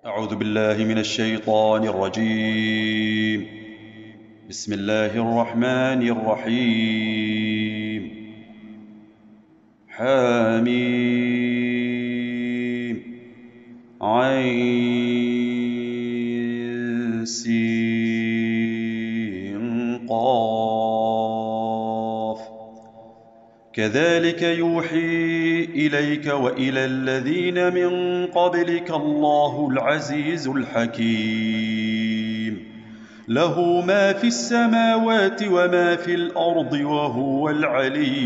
أعوذ بالله من الشيطان الرجيم. بسم الله الرحمن الرحيم. حميم عين سين قاف. كذلك يوحي إليك وإلى الذين من قبلك الله العزيز الحكيم. له ما في السماوات وما في الأرض وهو العلي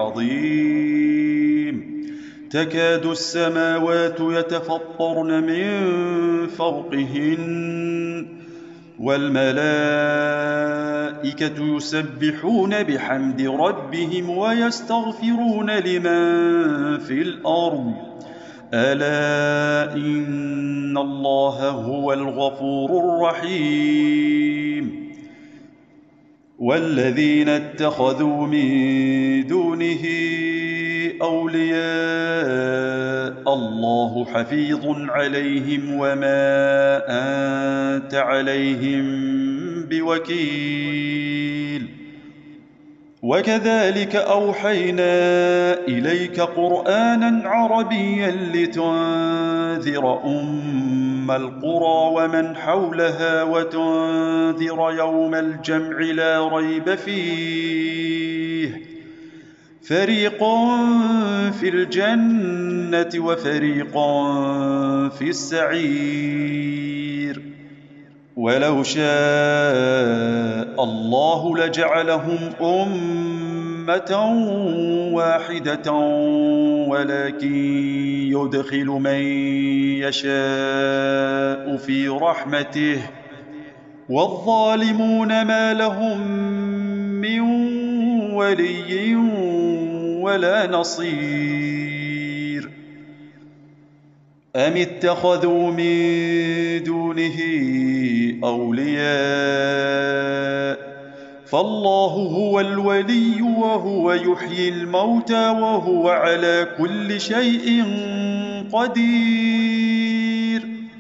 العظيم. تكاد السماوات يتفطرن من فوقهن والملائكة يسبحون بحمد ربهم ويستغفرون لمن في الأرض ألا إن الله هو الغفور الرحيم. والذين اتخذوا من دونه أولياء الله حفيظ عليهم وما أنت عليهم بوكيل. وكذلك أوحينا إليك قرآنا عربيا لتنذر أم القرى ومن حولها وتنذر يوم الجمع لا ريب فيه فريق في الجنة وفريق في السعير. ولو شاء الله لجعلهم أمة واحدة ولكن يدخل من يشاء في رحمته والظالمون ما لهم من ولي ولا نصير. أم اتخذوا من دونه أولياء فالله هو الولي وهو يحيي الموتى وهو على كل شيء قدير.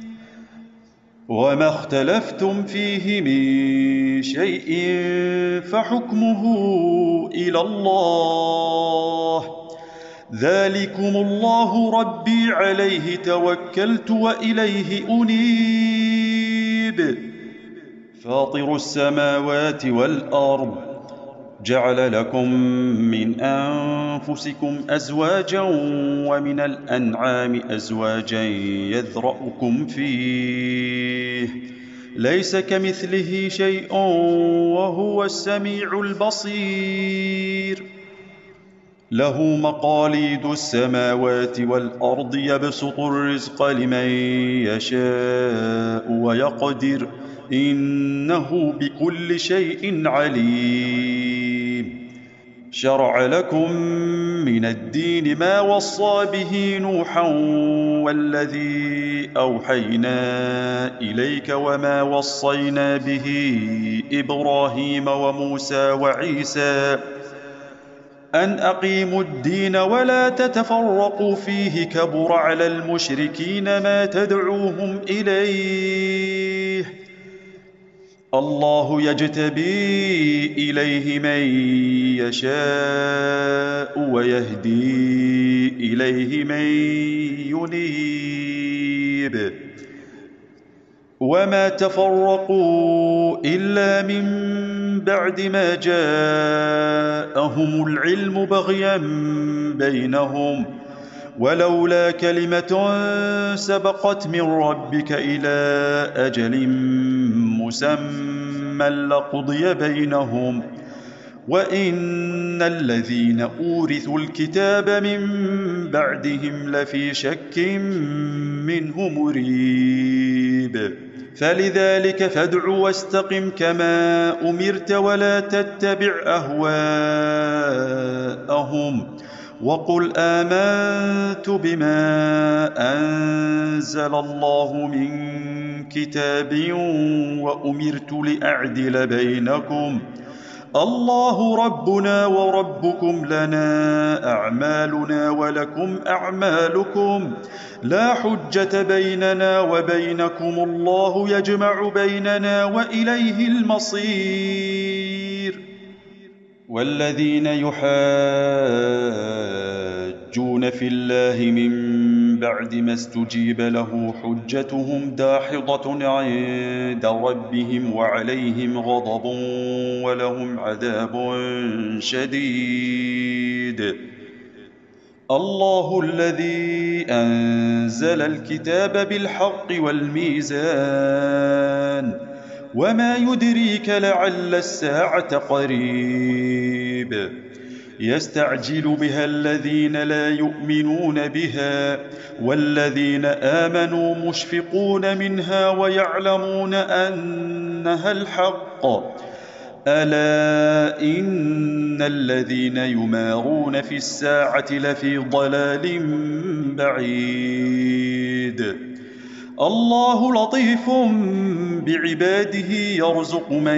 وما اختلفتم فيه من شيء فحكمه إلى الله. ذلكم الله ربي عليه توكلت وإليه أنيب. فاطر السماوات والأرض جعل لكم من أنفسكم أزواجا ومن الأنعام أزواجا يذرأكم فيه ليس كمثله شيء وهو السميع البصير. له مقاليد السماوات والأرض يبسط الرزق لمن يشاء ويقدر إنه بكل شيء عليم. شرع لكم من الدين ما وصى به نوحا والذي أوحينا إليك وما وصينا به إبراهيم وموسى وعيسى أن أقيموا الدين ولا تتفرقوا فيه كبر على المشركين ما تدعوهم إليه. الله يجتبي إليه من يشاء ويهدي إليه من ينيب. وما تفرقوا إلا من بعد ما جاءهم العلم بغيا بينهم ولولا كلمة سبقت من ربك إلى أجل مسمى لقضي بينهم وإن الذين أورثوا الكتاب من بعدهم لفي شك منه مريب. فلذلك فادع واستقم كما أمرت ولا تتبع أهواءهم وقل آمنت بما أنزل الله من كتاب وأمرت لأعدل بينكم الله ربنا وربكم لنا أعمالنا ولكم أعمالكم لا حجة بيننا وبينكم الله يجمع بيننا وإليه المصير. والذين يحاجون في الله من بعد ما استجيب له حجتهم داحضة عند ربهم وعليهم غضب ولهم عذاب شديد. الله الذي أنزل الكتاب بالحق والميزان وما يدريك لعل الساعة قريب يستعجل بها الذين لا يؤمنون بها والذين آمنوا مشفقون منها ويعلمون أنها الحق ألا إن الذين يمارون في الساعة لفي ضلال بعيد. الله لطيف بعباده يرزق من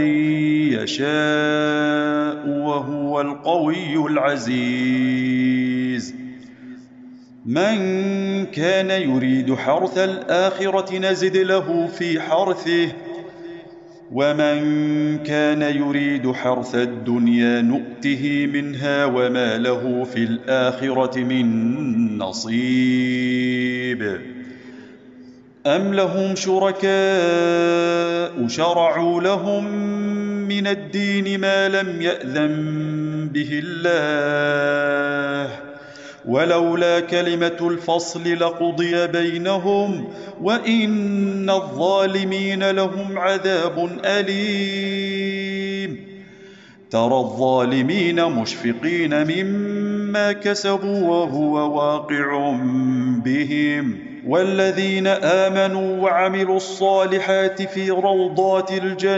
يشاء وهو القوي العزيز. من كان يريد حرث الآخرة نزد له في حرثه ومن كان يريد حرث الدنيا نؤته منها وما له في الآخرة من نصيب. أم لهم شركاء شرعوا لهم من الدين ما لم يأذن به الله ولولا كلمة الفصل لقضي بينهم وإن الظالمين لهم عذاب أليم. ترى الظالمين مشفقين مما كسبوا وهو واقع بهم والذين آمنوا وعملوا الصالحات في روضات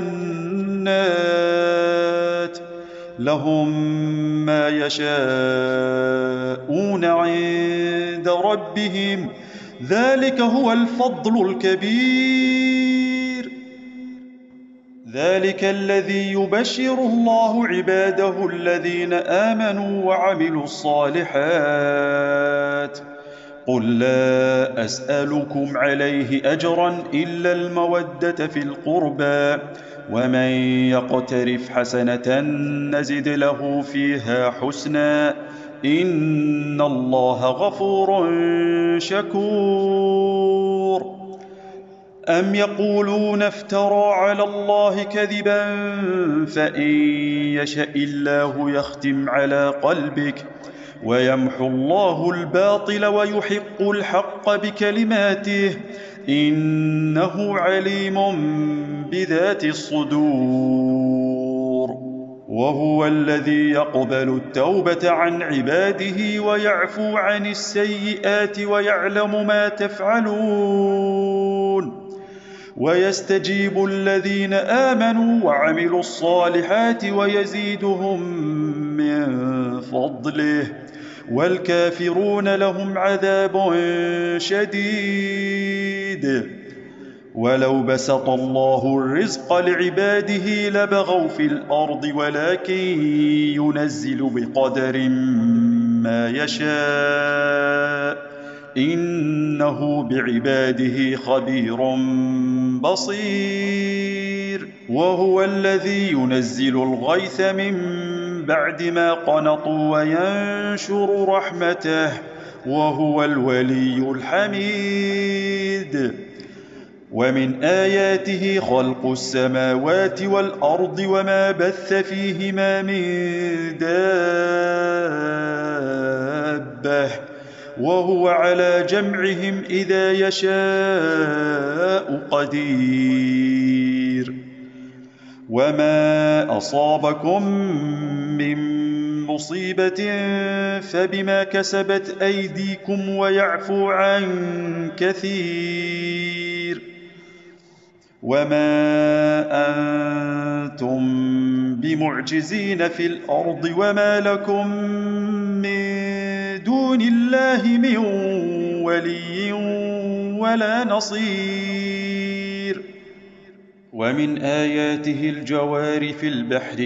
الجنات لهم ما يشاءون عند ربهم ذلك هو الفضل الكبير. ذلك الذي يبشر الله عباده الذين آمنوا وعملوا الصالحات قل لا أسألكم عليه أجرا إلا المودة في القربى ومن يقترف حسنة نزد له فيها حسنا إن الله غفور شكور. أم يقولون افترى على الله كذبا فإن يشأ الله يختم على قلبك ويمحو الله الباطل ويحق الحق بكلماته إنه عليم بذات الصدور. وهو الذي يقبل التوبة عن عباده ويعفو عن السيئات ويعلم ما تفعلون ويستجيب الذين آمنوا وعملوا الصالحات ويزيدهم من فضله والكافرون لهم عذاب شديد. ولو بسط الله الرزق لعباده لبغوا في الأرض ولكن ينزل بقدر ما يشاء إنه بعباده خبير بصير. وهو الذي ينزل الغيث من بعد ما قنطوا وينشر رحمته وهو الولي الحميد. ومن آياته خلق السماوات والأرض وما بث فيهما من دابة وهو على جمعهم إذا يشاء قدير. وما أصابكم من مصيبة فبما كسبت أيديكم ويعفو عن كثير. وما أنتم بمعجزين في الأرض وما لكم من دون الله من ولي ولا نصير. ومن آياته الجوار في البحر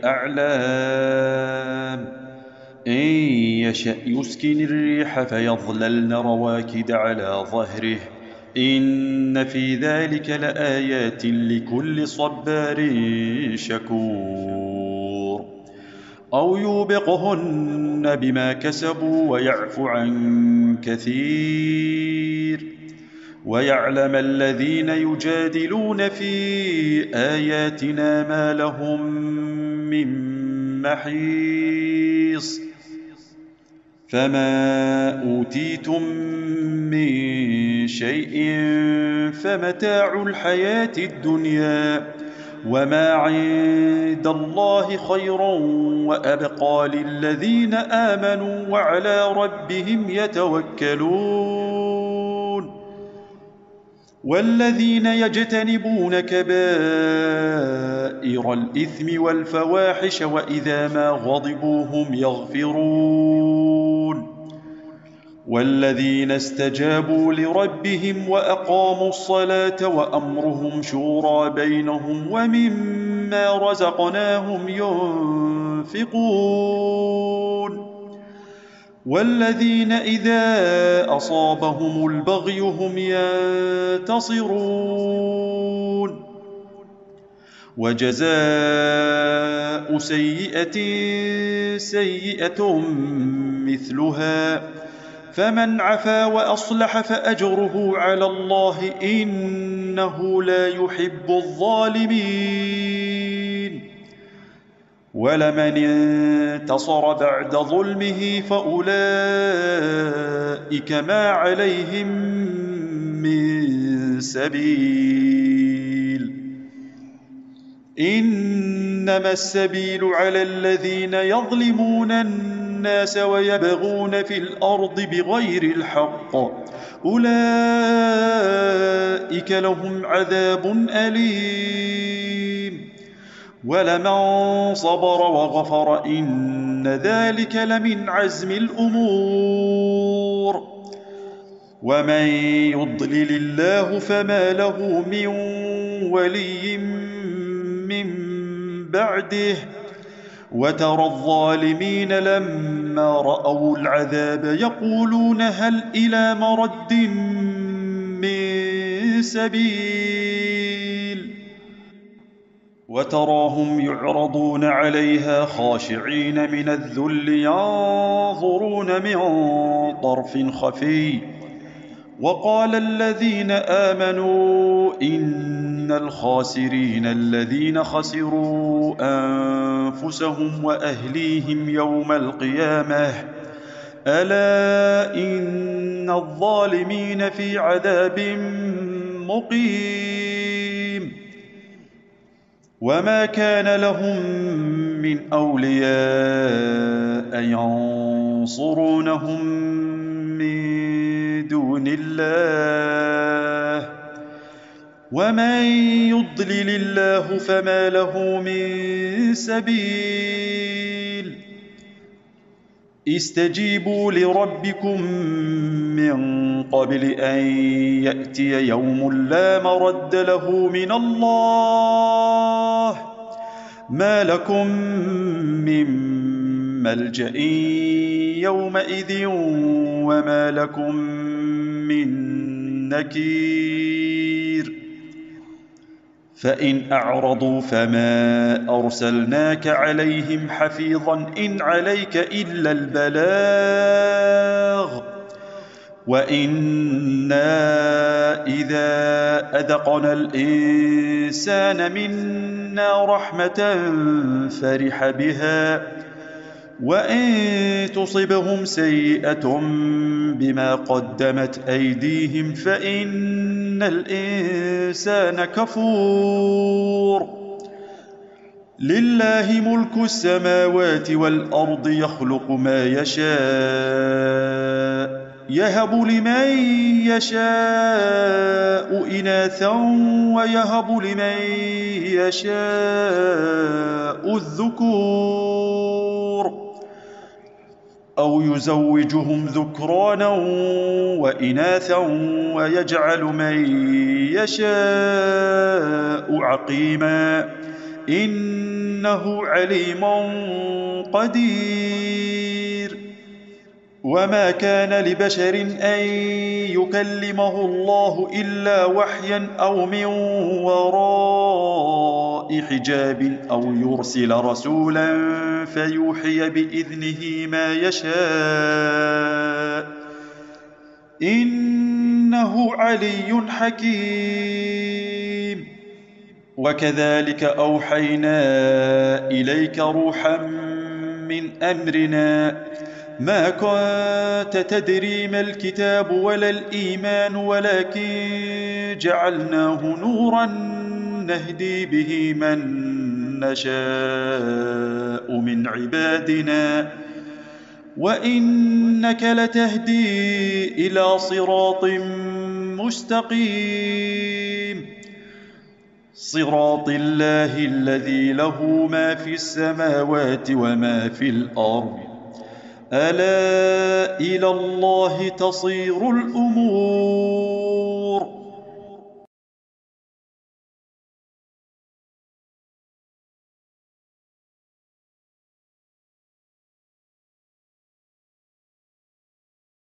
كالأعلام إن يشأ يسكن الريح فيظللن رواكد على ظهره إن في ذلك لآيات لكل صبار شكور أو يوبقهن بما كسبوا ويعفو عن كثير ويعلم الذين يجادلون في آياتنا ما لهم من محيص فما أوتيتم من شيء فمتاع الحياة الدنيا وما عند الله خير وأبقى للذين آمنوا وعلى ربهم يتوكلون والذين يجتنبون كبائر الإثم والفواحش وإذا ما غضبوا هم يغفرون والذين استجابوا لربهم وأقاموا الصلاة وأمرهم شورى بينهم ومما رزقناهم ينفقون والذين إذا أصابهم البغي هم ينتصرون وجزاء سيئة سيئة مثلها فمن عفا وأصلح فأجره على الله إنه لا يحب الظالمين ولمن انتصر بعد ظلمه فأولئك ما عليهم من سبيل إنما السبيل على الذين يظلمون الناس ويبغون في الأرض بغير الحق أولئك لهم عذاب أليم ولمن صبر وغفر إن ذلك لمن عزم الأمور ومن يضلل الله فما له من ولي من بعده وترى الظالمين لما رأوا العذاب يقولون هل إلى مرد من سبيل وتراهم يعرضون عليها خاشعين من الذل ينظرون من طرف خفي وقال الذين آمنوا إن الخاسرين الذين خسروا أنفسهم وأهليهم يوم القيامة ألا إن الظالمين في عذاب مقيم وما كان لهم من أولياء ينصرونهم من دون الله ومن يضلل الله فما له من سبيل استجيبوا لربكم من قبل أن يأتي يوم لا مرد له من الله ما لكم من ملجأ يومئذ وما لكم من نكير فإن أعرضوا فما أرسلناك عليهم حفيظا إن عليك إلا البلاغ وإنا إذا أذقنا الإنسان منا رحمة فرح بها وإن تصبهم سيئة بما قدمت أيديهم فإن الإنسان كفور لله ملك السماوات والأرض يخلق ما يشاء يهب لمن يشاء إناثا ويهب لمن يشاء الذكور أو يزوجهم ذكرانا وإناثا ويجعل من يشاء عقيما إنه عليم قدير. وما كان لبشر أن يكلمه الله إلا وحيا أو من وراء حجاب أو يرسل رسولا فيوحي بإذنه ما يشاء إنه علي حكيم. وكذلك أوحينا إليك روحا من أمرنا ما كنت تدري ما الكتاب ولا الإيمان ولكن جعلناه نورا نهدي به من نشاء من عبادنا وإنك لتهدي إلى صراط مستقيم صراط الله الذي له ما في السماوات وما في الأرض ألا إلى الله تصير الأمور.